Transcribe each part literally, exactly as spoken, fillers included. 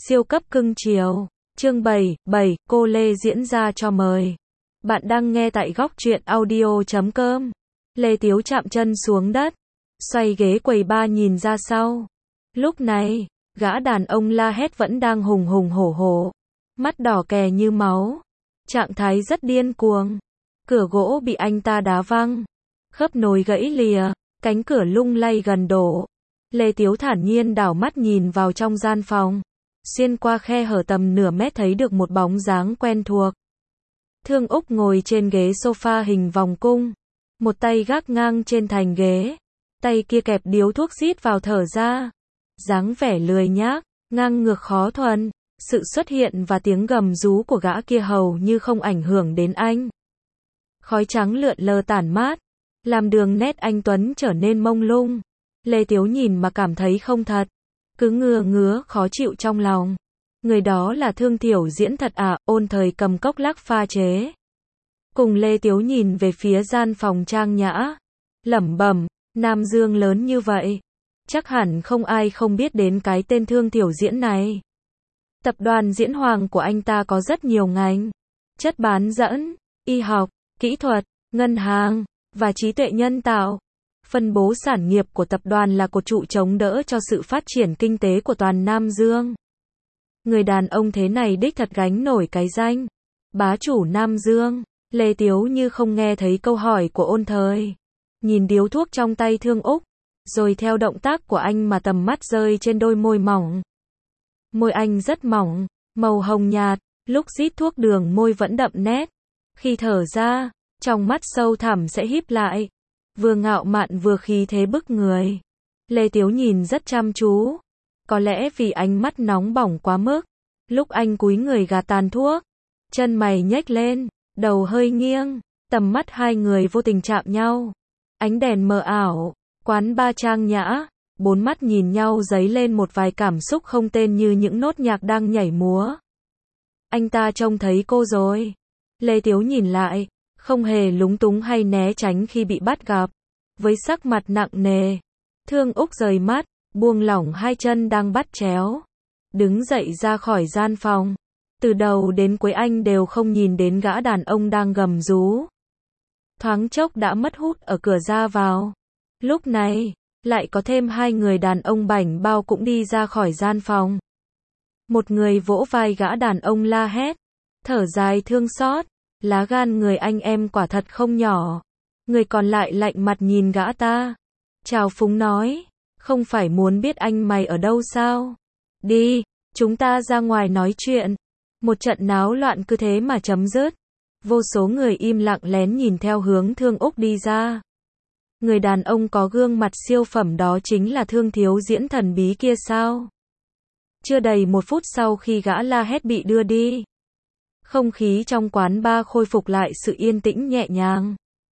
Siêu cấp cưng chiều. Chương bảy, bảy, cô Lê diễn ra cho mời. Bạn đang nghe tại góc truyện audio chấm com. Lê Tiếu chạm chân xuống đất, xoay ghế quầy bar nhìn ra sau. Lúc này, gã đàn ông la hét vẫn đang hùng hùng hổ hổ, mắt đỏ kè như máu, trạng thái rất điên cuồng. Cửa gỗ bị anh ta đá văng, khớp nối gãy lìa, cánh cửa lung lay gần đổ. Lê Tiếu thản nhiên đảo mắt nhìn vào trong gian phòng, xuyên qua khe hở tầm nửa mét thấy được một bóng dáng quen thuộc. Thương Úc ngồi trên ghế sofa hình vòng cung, một tay gác ngang trên thành ghế, tay kia kẹp điếu thuốc rít vào thở ra. Dáng vẻ lười nhác, ngang ngược khó thuần, sự xuất hiện và tiếng gầm rú của gã kia hầu như không ảnh hưởng đến anh. Khói trắng lượn lờ tản mát, làm đường nét anh tuấn trở nên mông lung. Lê Tiếu nhìn mà cảm thấy không thật, cứ ngứa ngứa khó chịu trong lòng. Người đó là Thương Thiểu Diễn thật à? Ôn Thời cầm cốc lắc pha chế. Cùng Lê Tiếu nhìn về phía gian phòng trang nhã, lẩm bẩm, Nam Dương lớn như vậy, chắc hẳn không ai không biết đến cái tên Thương Thiểu Diễn này. Tập đoàn Diễn Hoàng của anh ta có rất nhiều ngành, chất bán dẫn, y học, kỹ thuật, ngân hàng, và trí tuệ nhân tạo. Phân bố sản nghiệp của tập đoàn là cột trụ chống đỡ cho sự phát triển kinh tế của toàn Nam Dương. Người đàn ông thế này đích thật gánh nổi cái danh bá chủ Nam Dương. Lê Tiếu như không nghe thấy câu hỏi của Ôn Thời, nhìn điếu thuốc trong tay Thương Úc, rồi theo động tác của anh mà tầm mắt rơi trên đôi môi mỏng. Môi anh rất mỏng, màu hồng nhạt, lúc rít thuốc đường môi vẫn đậm nét. Khi thở ra, trong mắt sâu thẳm sẽ híp lại, vừa ngạo mạn vừa khí thế bức người. Lê Tiếu nhìn rất chăm chú, có lẽ vì ánh mắt nóng bỏng quá mức. Lúc anh cúi người gạt tàn thuốc, chân mày nhếch lên, đầu hơi nghiêng, tầm mắt hai người vô tình chạm nhau. Ánh đèn mờ ảo, quán ba trang nhã, bốn mắt nhìn nhau dấy lên một vài cảm xúc không tên như những nốt nhạc đang nhảy múa. Anh ta trông thấy cô rồi. Lê Tiếu nhìn lại, không hề lúng túng hay né tránh khi bị bắt gặp. Với sắc mặt nặng nề, Thương Úc rời mắt, buông lỏng hai chân đang bắt chéo, đứng dậy ra khỏi gian phòng. Từ đầu đến cuối anh đều không nhìn đến gã đàn ông đang gầm rú. Thoáng chốc đã mất hút ở cửa ra vào. Lúc này, lại có thêm hai người đàn ông bảnh bao cũng đi ra khỏi gian phòng. Một người vỗ vai gã đàn ông la hét, thở dài thương xót, lá gan người anh em quả thật không nhỏ. Người còn lại lạnh mặt nhìn gã ta, trào phúng nói, không phải muốn biết anh mày ở đâu sao? Đi, chúng ta ra ngoài nói chuyện. Một trận náo loạn cứ thế mà chấm dứt. Vô số người im lặng lén nhìn theo hướng Thương Úc đi ra. Người đàn ông có gương mặt siêu phẩm đó chính là Thương Thiếu Diễn thần bí kia sao? Chưa đầy một phút sau khi gã la hét bị đưa đi, không khí trong quán bar khôi phục lại sự yên tĩnh nhẹ nhàng.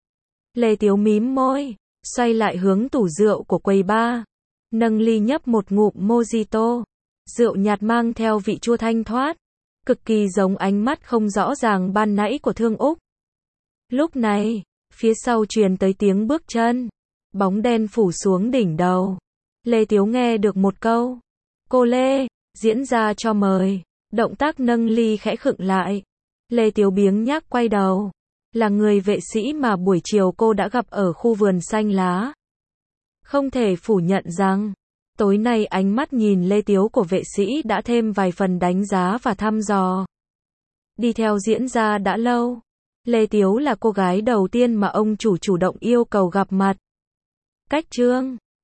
Lê Tiếu mím môi, xoay lại hướng tủ rượu của quầy bar, nâng ly nhấp một ngụm mojito. Rượu nhạt mang theo vị chua thanh thoát, cực kỳ giống ánh mắt không rõ ràng ban nãy của Thương Úc. Lúc này, phía sau truyền tới tiếng bước chân, bóng đen phủ xuống đỉnh đầu. Lê Tiếu nghe được một câu, cô Lê, diễn ra cho mời. Động tác nâng ly khẽ khựng lại. Lê Tiếu biếng nhác quay đầu, là người vệ sĩ mà buổi chiều cô đã gặp ở khu vườn xanh lá. Không thể phủ nhận rằng, tối nay ánh mắt nhìn Lê Tiếu của vệ sĩ đã thêm vài phần đánh giá và thăm dò. Đi theo diễn ra đã lâu, Lê Tiếu là cô gái đầu tiên mà ông chủ chủ động yêu cầu gặp mặt. Cách trương